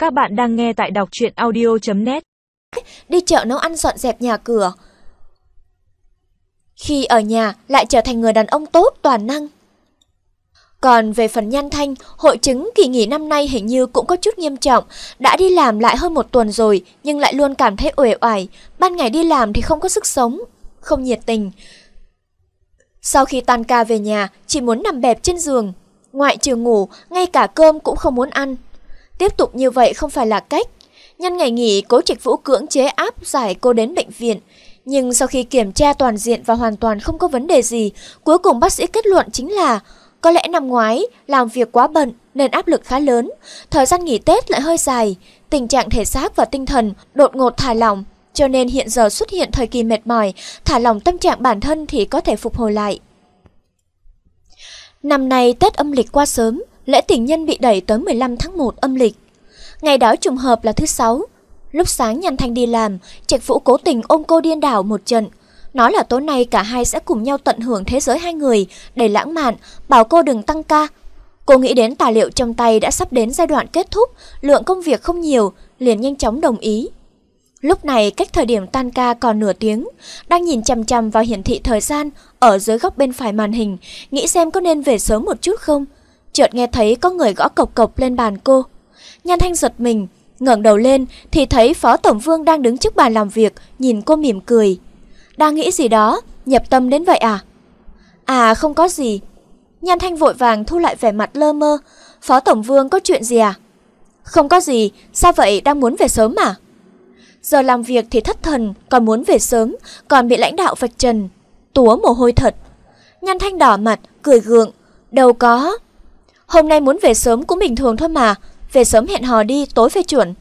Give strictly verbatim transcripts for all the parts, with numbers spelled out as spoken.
Các bạn đang nghe tại đọc truyện audio chấm net. Đi chợ nấu ăn dọn dẹp nhà cửa. Khi ở nhà lại trở thành người đàn ông tốt toàn năng. Còn về phần Nhan Thanh, hội chứng kỳ nghỉ năm nay hình như cũng có chút nghiêm trọng. Đã đi làm lại hơn một tuần rồi, nhưng lại luôn cảm thấy uể oải. Ban ngày đi làm thì không có sức sống, không nhiệt tình. Sau khi tan ca về nhà, chỉ muốn nằm bẹp trên giường. Ngoại trừ ngủ, ngay cả cơm cũng không muốn ăn. Tiếp tục như vậy không phải là cách. Nhân ngày nghỉ, Cố Trạch Vũ cưỡng chế áp giải cô đến bệnh viện. Nhưng sau khi kiểm tra toàn diện và hoàn toàn không có vấn đề gì, cuối cùng bác sĩ kết luận chính là có lẽ năm ngoái làm việc quá bận nên áp lực khá lớn, thời gian nghỉ Tết lại hơi dài, tình trạng thể xác và tinh thần đột ngột thả lỏng, cho nên hiện giờ xuất hiện thời kỳ mệt mỏi, thả lỏng tâm trạng bản thân thì có thể phục hồi lại. Năm nay Tết âm lịch qua sớm, lễ tình nhân bị đẩy tới mười lăm tháng một âm lịch. Ngày đó trùng hợp là thứ sáu. Lúc sáng Nhan Thanh đi làm, Trạch Vũ cố tình ôm cô điên đảo một trận. Nói là tối nay cả hai sẽ cùng nhau tận hưởng thế giới hai người, đầy lãng mạn, bảo cô đừng tăng ca. Cô nghĩ đến tài liệu trong tay đã sắp đến giai đoạn kết thúc, lượng công việc không nhiều, liền nhanh chóng đồng ý. Lúc này cách thời điểm tan ca còn nửa tiếng, đang nhìn chằm chằm vào hiển thị thời gian ở dưới góc bên phải màn hình, nghĩ xem có nên về sớm một chút không. Chợt nghe thấy có người gõ cộc cộc lên bàn cô. Nhan Thanh giật mình, ngẩng đầu lên thì thấy Phó Tổng Vương đang đứng trước bàn làm việc, nhìn cô mỉm cười. Đang nghĩ gì đó, nhập tâm đến vậy à? À không có gì. Nhan Thanh vội vàng thu lại vẻ mặt lơ mơ. Phó Tổng Vương có chuyện gì à? Không có gì, sao vậy, đang muốn về sớm à? Giờ làm việc thì thất thần, còn muốn về sớm, còn bị lãnh đạo vạch trần. Túa mồ hôi thật. Nhan Thanh đỏ mặt, cười gượng. Đâu có. Hôm nay muốn về sớm cũng bình thường thôi mà. Về sớm hẹn hò đi, tối phê chuẩn.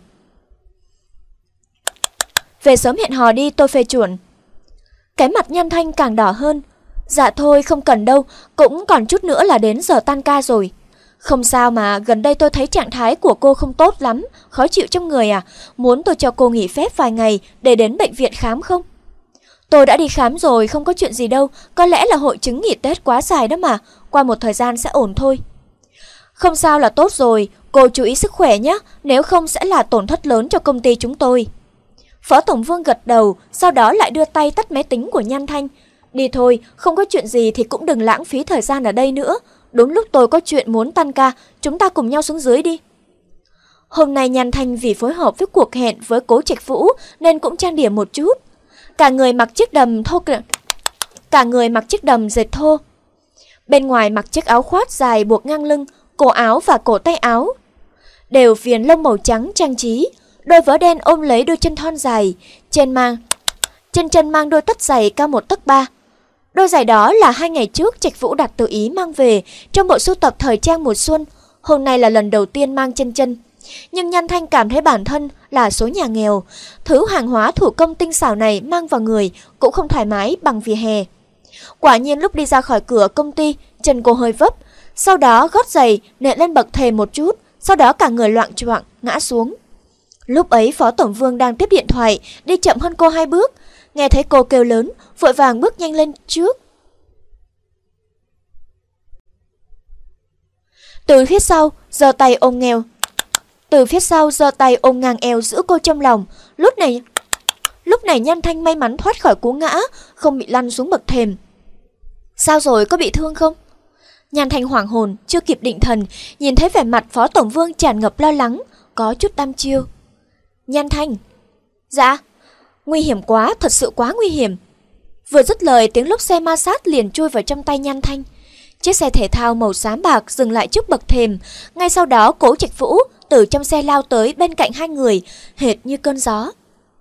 Về sớm hẹn hò đi, tôi phê chuẩn. Cái mặt Nhan Thanh càng đỏ hơn. Dạ thôi, không cần đâu, cũng còn chút nữa là đến giờ tan ca rồi. Không sao mà, gần đây tôi thấy trạng thái của cô không tốt lắm, khó chịu trong người à? Muốn tôi cho cô nghỉ phép vài ngày để đến bệnh viện khám không? Tôi đã đi khám rồi, không có chuyện gì đâu, có lẽ là hội chứng nghỉ Tết quá dài đó mà, qua một thời gian sẽ ổn thôi. Không sao là tốt rồi, cô chú ý sức khỏe nhé, nếu không sẽ là tổn thất lớn cho công ty chúng tôi. Phó Tổng Vương gật đầu, sau đó lại đưa tay tắt máy tính của Nhan Thanh. Đi thôi, không có chuyện gì thì cũng đừng lãng phí thời gian ở đây nữa. Đúng lúc tôi có chuyện muốn tan ca, chúng ta cùng nhau xuống dưới đi. Hôm nay Nhan Thanh vì phối hợp với cuộc hẹn với Cố Trạch Vũ nên cũng trang điểm một chút. Cả người mặc chiếc đầm thô Cả người mặc chiếc đầm dệt thô. Bên ngoài mặc chiếc áo khoác dài buộc ngang lưng, cổ áo và cổ tay áo đều viền lông màu trắng trang trí. Đôi vớ đen ôm lấy đôi chân thon dài, trên mang trên chân mang đôi tất giày cao một tấc ba. Đôi giày đó là hai ngày trước Trạch Vũ đặt tự ý mang về trong bộ sưu tập thời trang mùa xuân. Hôm nay là lần đầu tiên mang trên chân. Nhưng Nhan Thanh cảm thấy bản thân là số nhà nghèo, thứ hàng hóa thủ công tinh xảo này mang vào người cũng không thoải mái bằng vỉa hè. Quả nhiên lúc đi ra khỏi cửa công ty, chân cô hơi vấp, sau đó gót giày nện lên bậc thềm một chút, sau đó cả người loạng choạng ngã xuống. Lúc ấy Phó Tổng Vương đang tiếp điện thoại, đi chậm hơn cô hai bước, nghe thấy cô kêu lớn, vội vàng bước nhanh lên trước. Từ phía sau, giơ tay ôm nghèo. Từ phía sau giơ tay ôm ngang eo giữ cô trong lòng. Lúc này, lúc này Nhan Thanh may mắn thoát khỏi cú ngã, không bị lăn xuống bậc thềm. Sao rồi, có bị thương không? Nhan Thanh hoảng hồn, chưa kịp định thần, nhìn thấy vẻ mặt Phó Tổng Vương tràn ngập lo lắng, có chút đăm chiêu. Nhan Thanh. Dạ. Nguy hiểm quá, thật sự quá nguy hiểm. Vừa dứt lời, tiếng lốp xe ma sát liền chui vào trong tay Nhan Thanh. Chiếc xe thể thao màu xám bạc dừng lại trước bậc thềm. Ngay sau đó Cố Trạch Vũ từ trong xe lao tới bên cạnh hai người, hệt như cơn gió.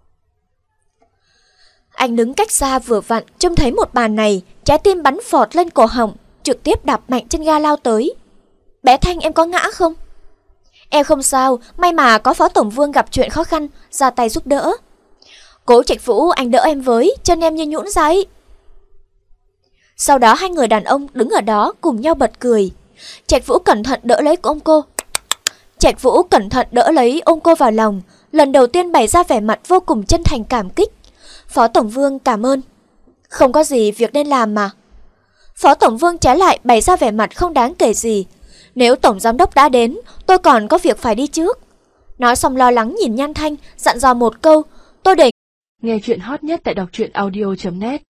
Anh đứng cách xa vừa vặn, trông thấy một màn này, trái tim bắn phọt lên cổ họng, trực tiếp đạp mạnh chân ga lao tới. Bé Thanh, em có ngã không? Em không sao, may mà có Phó Tổng Vương gặp chuyện khó khăn, ra tay giúp đỡ. Cố Trạch Vũ, anh đỡ em với, chân em như nhũn ra ấy. Sau đó hai người đàn ông đứng ở đó cùng nhau bật cười. Trạch Vũ cẩn thận đỡ lấy ôm cô. Trạch Vũ cẩn thận đỡ lấy ôm cô vào lòng, lần đầu tiên bày ra vẻ mặt vô cùng chân thành cảm kích. Phó Tổng Vương cảm ơn. Không có gì, việc nên làm mà. Phó Tổng Vương trái lại bày ra vẻ mặt không đáng kể gì. Nếu Tổng Giám Đốc đã đến, tôi còn có việc phải đi trước. Nói xong lo lắng nhìn Nhan Thanh, dặn dò một câu, tôi để nghe chuyện hot nhất tại đọc truyện audio chấm net.